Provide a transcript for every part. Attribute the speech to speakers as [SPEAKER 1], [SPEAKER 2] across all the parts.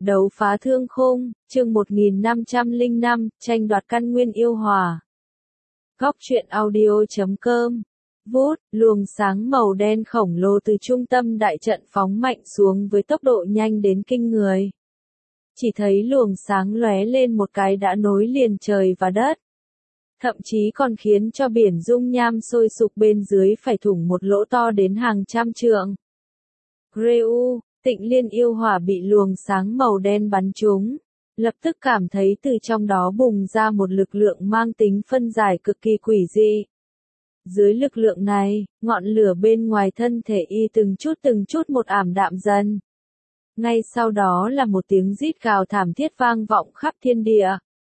[SPEAKER 1] Đấu phá thương khung, chương 1505, tranh đoạt căn nguyên yêu hòa. Góc truyện audio.com. Vút, luồng sáng màu đen khổng lồ từ trung tâm đại trận phóng mạnh xuống với tốc độ nhanh đến kinh người. Chỉ thấy luồng sáng lóe lên một cái đã nối liền trời và đất. Thậm chí còn khiến cho biển dung nham sôi sục bên dưới phải thủng một lỗ to đến hàng trăm trượng. Greu, Tịnh Liên yêu hỏa bị luồng sáng màu đen bắn trúng, lập tức cảm thấy từ trong đó bùng ra một lực lượng mang tính phân giải cực kỳ quỷ dị. Dưới lực lượng này, ngọn lửa bên ngoài thân thể y từng chút một ảm đạm dần. Ngay sau đó là một tiếng rít gào thảm thiết vang vọng khắp thiên địa.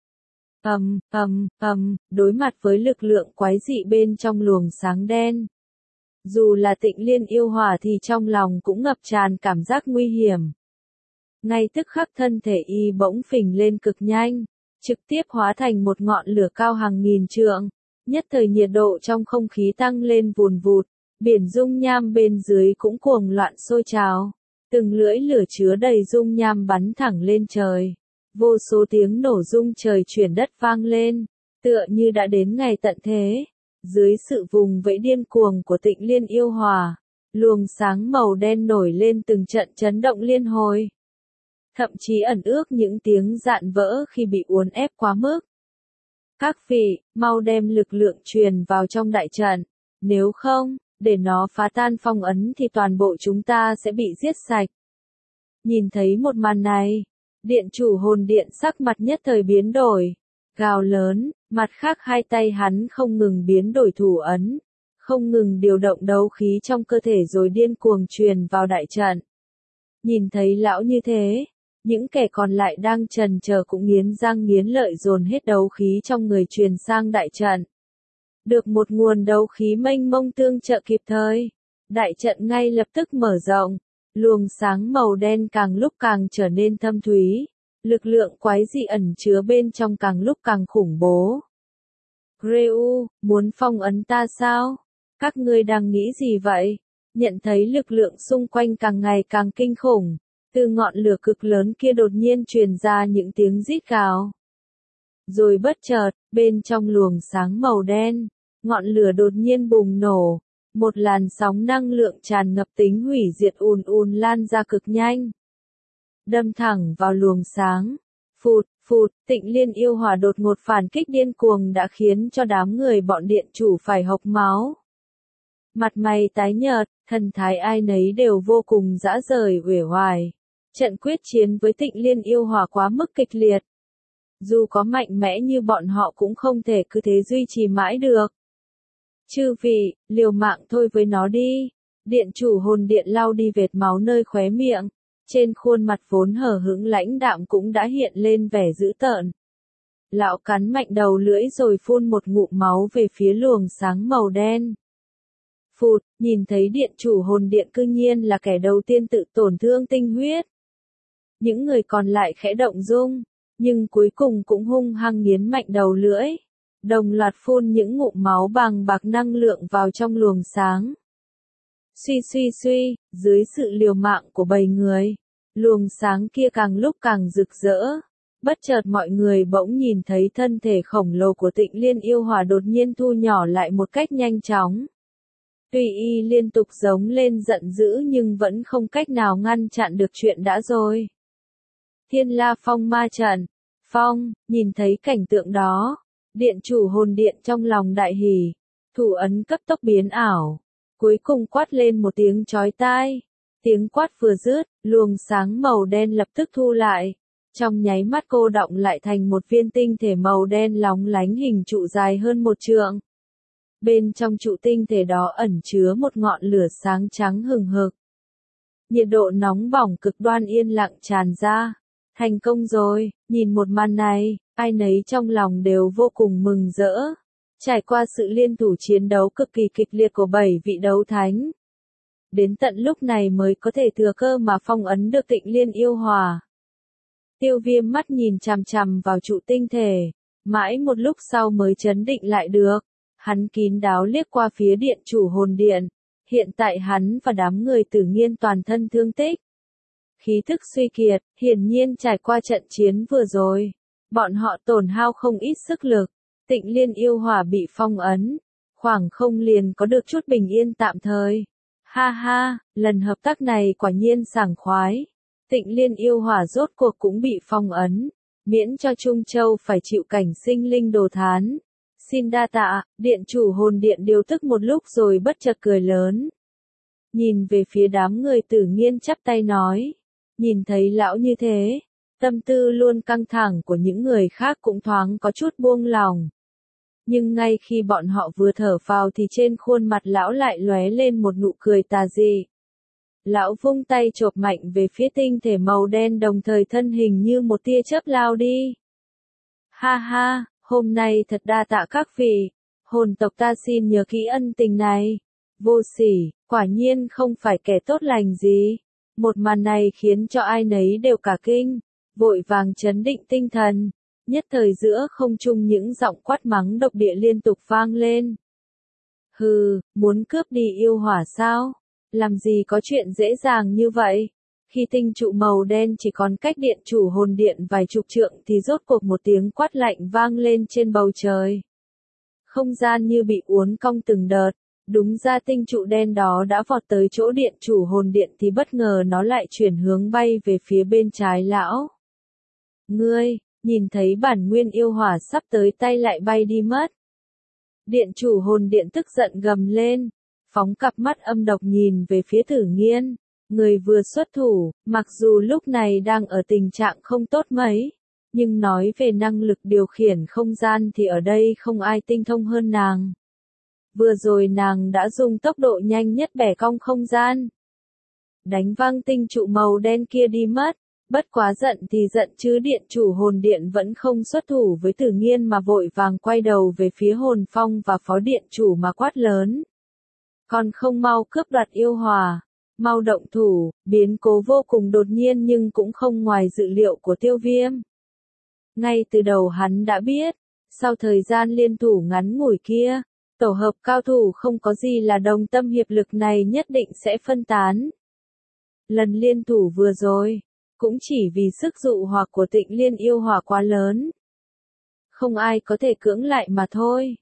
[SPEAKER 1] Đối mặt với lực lượng quái dị bên trong luồng sáng đen. Dù là Tịnh Liên yêu hỏa thì trong lòng cũng ngập tràn cảm giác nguy hiểm. Ngay tức khắc thân thể y bỗng phình lên cực nhanh, trực tiếp hóa thành một ngọn lửa cao hàng nghìn trượng. Nhất thời nhiệt độ trong không khí tăng lên vùn vụt, biển dung nham bên dưới cũng cuồng loạn sôi trào. Từng lưỡi lửa chứa đầy dung nham bắn thẳng lên trời. Vô số tiếng nổ rung trời chuyển đất vang lên, tựa như đã đến ngày tận thế. Dưới sự vùng vẫy điên cuồng của Tịnh Liên yêu hỏa, luồng sáng màu đen nổi lên từng trận chấn động liên hồi. Thậm chí ẩn ước những tiếng rạn vỡ khi bị uốn ép quá mức. Các vị, mau đem lực lượng truyền vào trong đại trận, nếu không, để nó phá tan phong ấn thì toàn bộ chúng ta sẽ bị giết sạch. Nhìn thấy một màn này, điện chủ hồn điện sắc mặt nhất thời biến đổi, gào lớn, mặt khác hai tay hắn không ngừng biến đổi thủ ấn, không ngừng điều động đấu khí trong cơ thể rồi điên cuồng truyền vào đại trận. Nhìn thấy lão như thế, những kẻ còn lại đang trần chờ cũng nghiến răng nghiến lợi dồn hết đấu khí trong người truyền sang đại trận. Được một nguồn đấu khí mênh mông tương trợ kịp thời, đại trận ngay lập tức mở rộng, luồng sáng màu đen càng lúc càng trở nên thâm thúy, lực lượng quái dị ẩn chứa bên trong càng lúc càng khủng bố. Greu, muốn phong ấn ta sao? Các ngươi đang nghĩ gì vậy? Nhận thấy lực lượng xung quanh càng ngày càng kinh khủng. Từ ngọn lửa cực lớn kia đột nhiên truyền ra những tiếng rít gào. Rồi bất chợt, bên trong luồng sáng màu đen, ngọn lửa đột nhiên bùng nổ. Một làn sóng năng lượng tràn ngập tính hủy diệt ùn lan ra cực nhanh. Đâm thẳng vào luồng sáng. Phụt, Tịnh Liên yêu hỏa đột ngột phản kích điên cuồng đã khiến cho đám người bọn điện chủ phải hộc máu. Mặt mày tái nhợt, thần thái ai nấy đều vô cùng rã rời uể oải. Trận quyết chiến với Tịnh Liên yêu hỏa quá mức kịch liệt. Dù có mạnh mẽ như bọn họ cũng không thể cứ thế duy trì mãi được. Chư vị, liều mạng thôi với nó đi. Điện chủ hồn điện lau đi vệt máu nơi khóe miệng. Trên khuôn mặt vốn hờ hững lãnh đạm cũng đã hiện lên vẻ dữ tợn. Lão cắn mạnh đầu lưỡi rồi phun một ngụm máu về phía luồng sáng màu đen. Phụt, nhìn thấy điện chủ hồn điện cư nhiên là kẻ đầu tiên tự tổn thương tinh huyết. Những người còn lại khẽ động dung, nhưng cuối cùng cũng hung hăng nghiến mạnh đầu lưỡi. Đồng loạt phun những ngụm máu bằng bạc năng lượng vào trong luồng sáng. Suy, dưới sự liều mạng của bầy người, luồng sáng kia càng lúc càng rực rỡ. Bất chợt mọi người bỗng nhìn thấy thân thể khổng lồ của Tịnh Liên yêu hỏa đột nhiên thu nhỏ lại một cách nhanh chóng. Tuy y liên tục giống lên giận dữ nhưng vẫn không cách nào ngăn chặn được chuyện đã rồi. Thiên La Phong ma trận. Nhìn thấy cảnh tượng đó, điện chủ hồn điện trong lòng đại hỉ, thủ ấn cấp tốc biến ảo. Cuối cùng quát lên một tiếng chói tai. Tiếng quát vừa dứt, luồng sáng màu đen lập tức thu lại. Trong nháy mắt cô đọng lại thành một viên tinh thể màu đen lóng lánh hình trụ dài hơn một trượng. Bên trong trụ tinh thể đó ẩn chứa một ngọn lửa sáng trắng hừng hực. Nhiệt độ nóng bỏng cực đoan yên lặng tràn ra. Thành công rồi, nhìn một màn này, ai nấy trong lòng đều vô cùng mừng rỡ. Trải qua sự liên thủ chiến đấu cực kỳ kịch liệt của 7 vị đấu thánh. Đến tận lúc này mới có thể thừa cơ mà phong ấn được Tịnh Liên yêu hỏa. Tiêu Viêm mắt nhìn chằm chằm vào trụ tinh thể, mãi một lúc sau mới trấn định lại được. Hắn kín đáo liếc qua phía điện chủ hồn điện. Hiện tại hắn và đám người Tử Nghiên toàn thân thương tích. khí thức suy kiệt, hiển nhiên trải qua trận chiến vừa rồi. Bọn họ tổn hao không ít sức lực, Tịnh Liên yêu hỏa bị phong ấn, khoảng không liền có được chút bình yên tạm thời. Ha ha, lần hợp tác này quả nhiên sảng khoái. Tịnh Liên yêu hỏa rốt cuộc cũng bị phong ấn, miễn cho Trung Châu phải chịu cảnh sinh linh đồ thán. Xin đa tạ, điện chủ hồn điện điều tức một lúc rồi bất chợt cười lớn. Nhìn về phía đám người Tử Nghiên chắp tay nói, nhìn thấy lão như thế, tâm tư luôn căng thẳng của những người khác cũng thoáng có chút buông lòng. Nhưng ngay khi bọn họ vừa thở phào thì trên khuôn mặt lão lại lóe lên một nụ cười tà dị. Lão vung tay chộp mạnh về phía tinh thể màu đen đồng thời thân hình như một tia chớp lao đi. Ha ha, hôm nay thật đa tạ các vị, hồn tộc ta xin nhớ kỹ ân tình này. Vô sỉ, quả nhiên không phải kẻ tốt lành gì. Một màn này khiến cho ai nấy đều cả kinh, vội vàng trấn định tinh thần. Nhất thời giữa không trung những giọng quát mắng độc địa liên tục vang lên. Hừ, muốn cướp đi yêu hỏa sao? Làm gì có chuyện dễ dàng như vậy? Khi tinh trụ màu đen chỉ còn cách điện chủ hồn điện vài chục trượng thì rốt cuộc một tiếng quát lạnh vang lên trên bầu trời. Không gian như bị uốn cong từng đợt, đúng ra tinh trụ đen đó đã vọt tới chỗ điện chủ hồn điện thì bất ngờ nó lại chuyển hướng bay về phía bên trái lão. Ngươi, nhìn thấy bản nguyên yêu hỏa sắp tới tay lại bay đi mất. Điện chủ hồn điện tức giận gầm lên, phóng cặp mắt âm độc nhìn về phía Tử Nghiên. Người vừa xuất thủ, mặc dù lúc này đang ở tình trạng không tốt mấy, nhưng nói về năng lực điều khiển không gian thì ở đây không ai tinh thông hơn nàng. Vừa rồi nàng đã dùng tốc độ nhanh nhất bẻ cong không gian, đánh văng tinh trụ màu đen kia đi mất. Bất quá giận thì giận chứ điện chủ hồn điện vẫn không xuất thủ với Tử Nghiên mà vội vàng quay đầu về phía hồn phong và phó điện chủ mà quát lớn. Còn không mau cướp đoạt yêu hỏa, mau động thủ. Biến cố vô cùng đột nhiên nhưng cũng không ngoài dự liệu của Tiêu Viêm. Ngay từ đầu hắn đã biết, sau thời gian liên thủ ngắn ngủi kia, tổ hợp cao thủ không có gì là đồng tâm hiệp lực này nhất định sẽ phân tán. Lần liên thủ vừa rồi, cũng chỉ vì sức dụ hoặc của Tịnh Liên yêu hỏa quá lớn. Không ai có thể cưỡng lại mà thôi.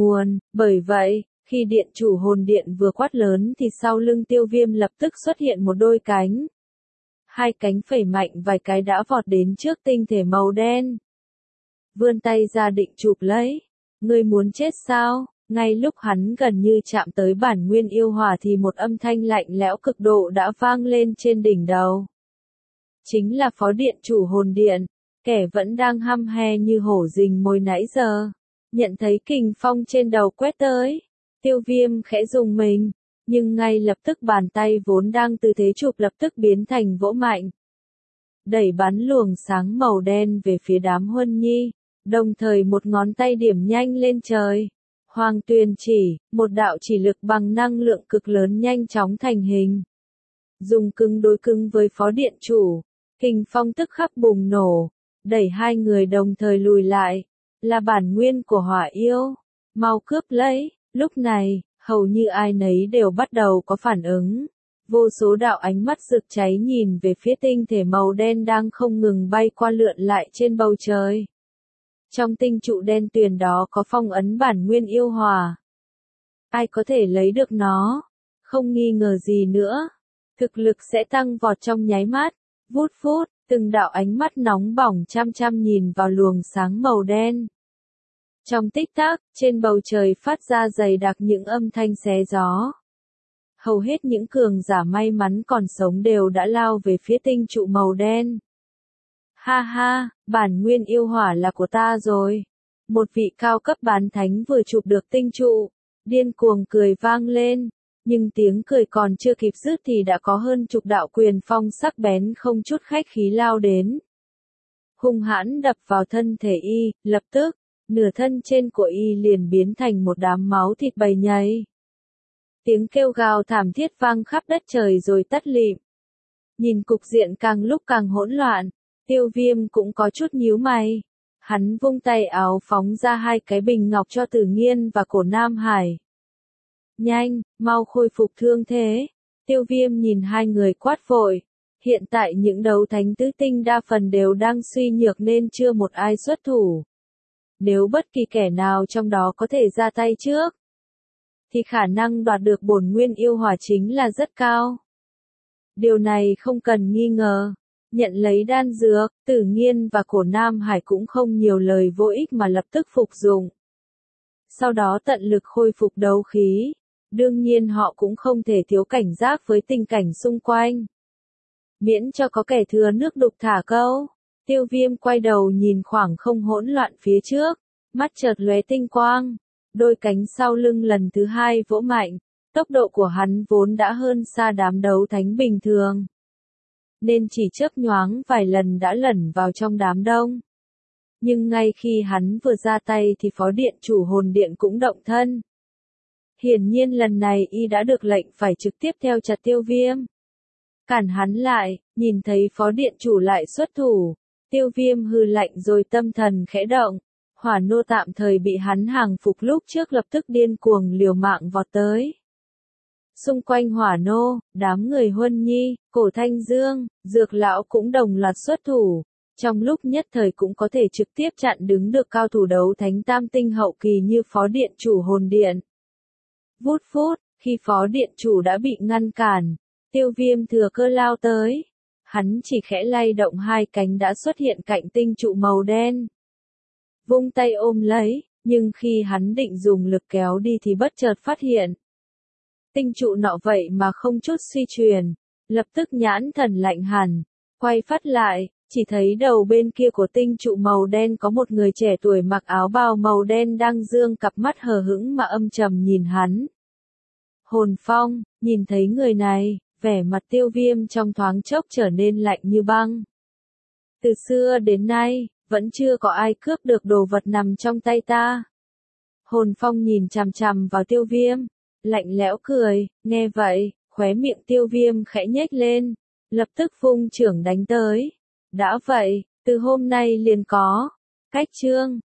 [SPEAKER 1] Bởi vậy, khi điện chủ hồn điện vừa quát lớn thì sau lưng Tiêu Viêm lập tức xuất hiện một đôi cánh. Hai cánh phẩy mạnh vài cái đã vọt đến trước tinh thể màu đen. Vươn tay ra định chụp lấy. Ngươi muốn chết sao? Ngay lúc hắn gần như chạm tới bản nguyên yêu hỏa thì một âm thanh lạnh lẽo cực độ đã vang lên trên đỉnh đầu. Chính là phó điện chủ hồn điện, kẻ vẫn đang hăm he như hổ rình mồi nãy giờ. Nhận thấy kình phong trên đầu quét tới, Tiêu Viêm khẽ rùng mình, nhưng ngay lập tức bàn tay vốn đang tư thế chụp lập tức biến thành vỗ mạnh. Đẩy bắn luồng sáng màu đen về phía đám Huân Nhi, đồng thời một ngón tay điểm nhanh lên trời. Hoàng Tuyền chỉ, một đạo chỉ lực bằng năng lượng cực lớn nhanh chóng thành hình. Dùng cứng đối cứng với phó điện chủ, kình phong tức khắc bùng nổ, đẩy hai người đồng thời lùi lại, là bản nguyên của hỏa yêu, mau cướp lấy. Lúc này, hầu như ai nấy đều bắt đầu có phản ứng. Vô số đạo ánh mắt rực cháy nhìn về phía tinh thể màu đen đang không ngừng bay qua lượn lại trên bầu trời. Trong tinh trụ đen tuyền đó có phong ấn bản nguyên yêu hỏa. Ai có thể lấy được nó? Không nghi ngờ gì nữa. Thực lực sẽ tăng vọt trong nháy mắt. Vút phút, từng đạo ánh mắt nóng bỏng chăm chăm nhìn vào luồng sáng màu đen. Trong tích tắc, trên bầu trời phát ra dày đặc những âm thanh xé gió. Hầu hết những cường giả may mắn còn sống đều đã lao về phía tinh trụ màu đen. Ha ha, bản nguyên yêu hỏa là của ta rồi. Một vị cao cấp bán thánh vừa chụp được tinh trụ, điên cuồng cười vang lên. Nhưng tiếng cười còn chưa kịp dứt thì đã có hơn chục đạo quyền phong sắc bén không chút khách khí lao đến. Hung hãn đập vào thân thể y, lập tức, nửa thân trên của y liền biến thành một đám máu thịt bầy nhầy. Tiếng kêu gào thảm thiết vang khắp đất trời rồi tắt lịm. Nhìn cục diện càng lúc càng hỗn loạn, Tiêu Viêm cũng có chút nhíu mày. Hắn vung tay áo phóng ra hai cái bình ngọc cho Tử Nghiên và Cổ Nam Hải. Nhanh, mau khôi phục thương thế. Tiêu Viêm nhìn hai người quát vội. Hiện tại những đấu thánh tứ tinh đa phần đều đang suy nhược nên chưa một ai xuất thủ. Nếu bất kỳ kẻ nào trong đó có thể ra tay trước, thì khả năng đoạt được bổn nguyên yêu hỏa chính là rất cao. Điều này không cần nghi ngờ. Nhận lấy đan dược, Tử Nghiên và Cổ Nam Hải cũng không nhiều lời vô ích mà lập tức phục dụng. Sau đó tận lực khôi phục đấu khí. Đương nhiên họ cũng không thể thiếu cảnh giác với tình cảnh xung quanh. Miễn cho có kẻ thừa nước đục thả câu. Tiêu Viêm quay đầu nhìn khoảng không hỗn loạn phía trước, mắt chợt lóe tinh quang, đôi cánh sau lưng lần thứ hai vỗ mạnh, tốc độ của hắn vốn đã hơn xa đám đấu thánh bình thường, nên chỉ chớp nhoáng vài lần đã lẩn vào trong đám đông. Nhưng ngay khi hắn vừa ra tay thì phó điện chủ hồn điện cũng động thân. Hiển nhiên lần này y đã được lệnh phải trực tiếp theo chặt Tiêu Viêm. Cản hắn lại, nhìn thấy phó điện chủ lại xuất thủ. Tiêu Viêm hừ lạnh rồi tâm thần khẽ động. Hỏa nô tạm thời bị hắn hàng phục lúc trước lập tức điên cuồng liều mạng vọt tới. Xung quanh hỏa nô, đám người Huân Nhi, Cổ Thanh Dương, Dược Lão cũng đồng loạt xuất thủ. Trong lúc nhất thời cũng có thể trực tiếp chặn đứng được cao thủ đấu thánh tam tinh hậu kỳ như phó điện chủ hồn điện. Vút phút, khi phó điện chủ đã bị ngăn cản, Tiêu Viêm thừa cơ lao tới. Hắn chỉ khẽ lay động hai cánh đã xuất hiện cạnh tinh trụ màu đen. Vung tay ôm lấy, nhưng khi hắn định dùng lực kéo đi thì bất chợt phát hiện. Tinh trụ nọ vậy mà không chút suy truyền, lập tức nhãn thần lạnh hẳn, quay phát lại, chỉ thấy đầu bên kia của tinh trụ màu đen có một người trẻ tuổi mặc áo bào màu đen đang dương cặp mắt hờ hững mà âm trầm nhìn hắn. Hồn Phong, nhìn thấy người này, vẻ mặt Tiêu Viêm trong thoáng chốc trở nên lạnh như băng. Từ xưa đến nay, vẫn chưa có ai cướp được đồ vật nằm trong tay ta. Hồn Phong nhìn chằm chằm vào Tiêu Viêm, lạnh lẽo cười, nghe vậy, khóe miệng Tiêu Viêm khẽ nhếch lên, lập tức vung chưởng đánh tới. Đã vậy, từ hôm nay liền có. Cách chương